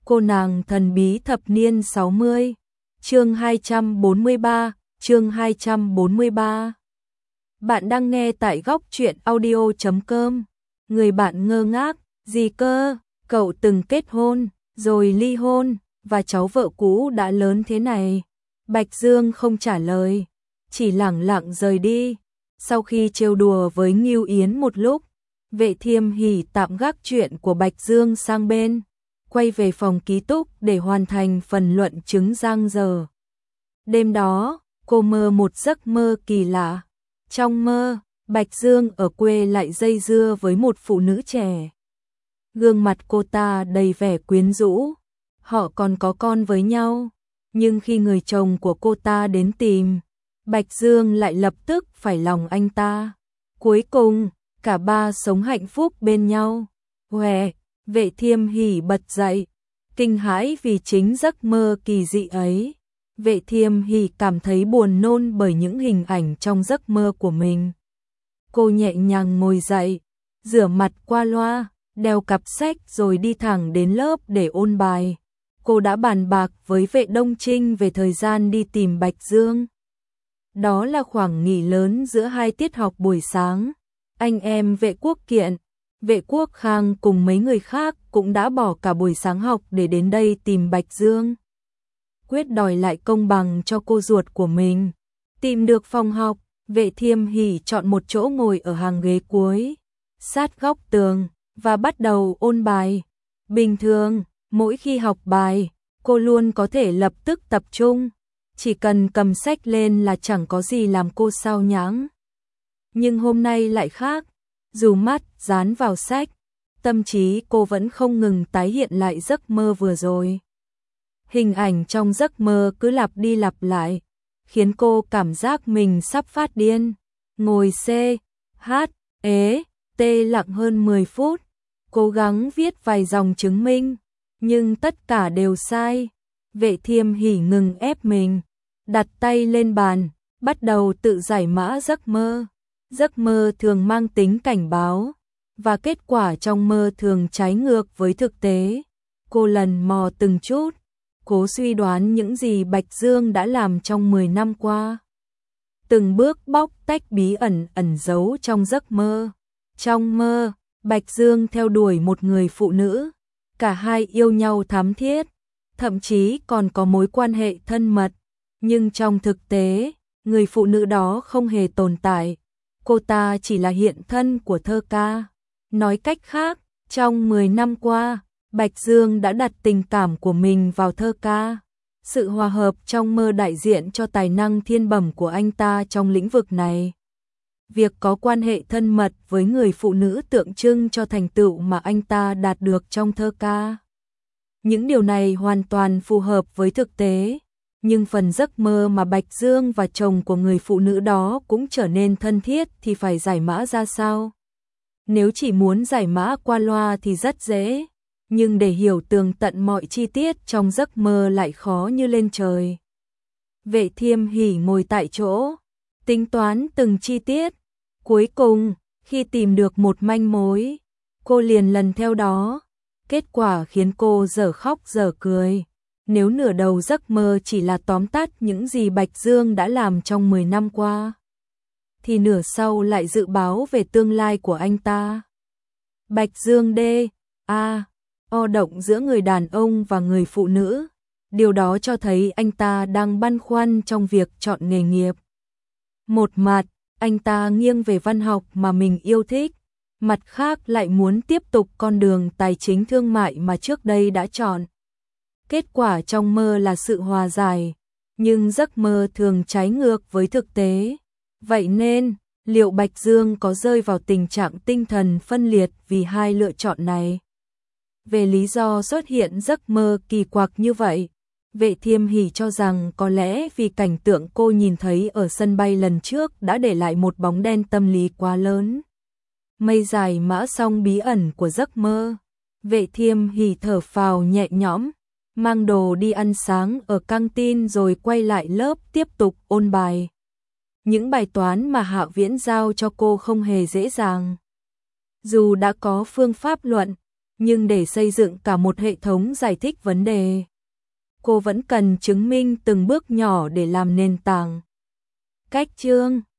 Cô nàng thần bí thập niên 60, chương 243, chương 243. Bạn đang nghe tại góc truyện audio.com. Người bạn ngơ ngác, gì cơ, cậu từng kết hôn, rồi ly hôn, và cháu vợ cũ đã lớn thế này. Bạch Dương không trả lời, chỉ lẳng lặng rời đi. Sau khi trêu đùa với Ngưu Yến một lúc, Vệ Thiêm Hỉ tạm gác chuyện của Bạch Dương sang bên, quay về phòng ký túc để hoàn thành phần luận chứng giang dở. Đêm đó, cô mơ một giấc mơ kỳ lạ. Trong mơ, Bạch Dương ở quê lại dây dưa với một phụ nữ trẻ. Gương mặt cô ta đầy vẻ quyến rũ, họ còn có con với nhau, nhưng khi người chồng của cô ta đến tìm, Bạch Dương lại lập tức phải lòng anh ta. Cuối cùng, cả ba sống hạnh phúc bên nhau. Huệ, Vệ Thiêm Hỉ bật dậy, kinh hãi vì chính giấc mơ kỳ dị ấy. Vệ Thiêm Hỉ cảm thấy buồn nôn bởi những hình ảnh trong giấc mơ của mình. Cô nhẹ nhàng ngồi dậy, rửa mặt qua loa, đeo cặp sách rồi đi thẳng đến lớp để ôn bài. Cô đã bàn bạc với Vệ Đông Trinh về thời gian đi tìm Bạch Dương. Đó là khoảng nghỉ lớn giữa hai tiết học buổi sáng. Anh em Vệ Quốc Kiện, Vệ Quốc Khang cùng mấy người khác cũng đã bỏ cả buổi sáng học để đến đây tìm Bạch Dương. Quyết đòi lại công bằng cho cô ruột của mình. Tìm được phòng học, Vệ Thiêm Hỉ chọn một chỗ ngồi ở hàng ghế cuối, sát góc tường, và bắt đầu ôn bài. Bình thường, mỗi khi học bài, cô luôn có thể lập tức tập trung, chỉ cần cầm sách lên là chẳng có gì làm cô sao nhãng. Nhưng hôm nay lại khác, dù mắt dán vào sách, tâm trí cô vẫn không ngừng tái hiện lại giấc mơ vừa rồi. Hình ảnh trong giấc mơ cứ lặp đi lặp lại, khiến cô cảm giác mình sắp phát điên. Ngồi C, H, T lặng hơn 10 phút, cố gắng viết vài dòng chứng minh, nhưng tất cả đều sai. Vệ Thiêm Hỉ ngừng ép mình, đặt tay lên bàn, bắt đầu tự giải mã giấc mơ. Giấc mơ thường mang tính cảnh báo, và kết quả trong mơ thường trái ngược với thực tế. Cô lần mò từng chút, cố suy đoán những gì Bạch Dương đã làm trong 10 năm qua. Từng bước bóc tách bí ẩn ẩn giấu trong giấc mơ. Trong mơ, Bạch Dương theo đuổi một người phụ nữ, cả hai yêu nhau thắm thiết, thậm chí còn có mối quan hệ thân mật. Nhưng trong thực tế, người phụ nữ đó không hề tồn tại. Cô ta chỉ là hiện thân của thơ ca. Nói cách khác, trong 10 năm qua, Bạch Dương đã đặt tình cảm của mình vào thơ ca. Sự hòa hợp trong mơ đại diện cho tài năng thiên bẩm của anh ta trong lĩnh vực này. Việc có quan hệ thân mật với người phụ nữ tượng trưng cho thành tựu mà anh ta đạt được trong thơ ca. Những điều này hoàn toàn phù hợp với thực tế. Nhưng phần giấc mơ mà Bạch Dương và chồng của người phụ nữ đó cũng trở nên thân thiết thì phải giải mã ra sao? Nếu chỉ muốn giải mã qua loa thì rất dễ, nhưng để hiểu tường tận mọi chi tiết trong giấc mơ lại khó như lên trời. Vệ Thiêm Hỉ ngồi tại chỗ, tính toán từng chi tiết. Cuối cùng, khi tìm được một manh mối, cô liền lần theo đó. Kết quả khiến cô dở khóc dở cười. Nếu nửa đầu giấc mơ chỉ là tóm tắt những gì Bạch Dương đã làm trong 10 năm qua, thì nửa sau lại dự báo về tương lai của anh ta. Bạch Dương O động giữa người đàn ông và người phụ nữ. Điều đó cho thấy anh ta đang băn khoăn trong việc chọn nghề nghiệp. Một mặt, anh ta nghiêng về văn học mà mình yêu thích, mặt khác lại muốn tiếp tục con đường tài chính thương mại mà trước đây đã chọn. Kết quả trong mơ là sự hòa giải, nhưng giấc mơ thường trái ngược với thực tế. Vậy nên, liệu Bạch Dương có rơi vào tình trạng tinh thần phân liệt vì hai lựa chọn này? Về lý do xuất hiện giấc mơ kỳ quặc như vậy, Vệ Thiêm Hỉ cho rằng có lẽ vì cảnh tượng cô nhìn thấy ở sân bay lần trước đã để lại một bóng đen tâm lý quá lớn. Mây giải mã xong bí ẩn của giấc mơ, Vệ Thiêm Hỉ thở phào nhẹ nhõm, mang đồ đi ăn sáng ở căng tin rồi quay lại lớp tiếp tục ôn bài. Những bài toán mà Hạ Viễn giao cho cô không hề dễ dàng. Dù đã có phương pháp luận, Nhưng để xây dựng cả một hệ thống giải thích vấn đề, cô vẫn cần chứng minh từng bước nhỏ để làm nền tảng. Cách chương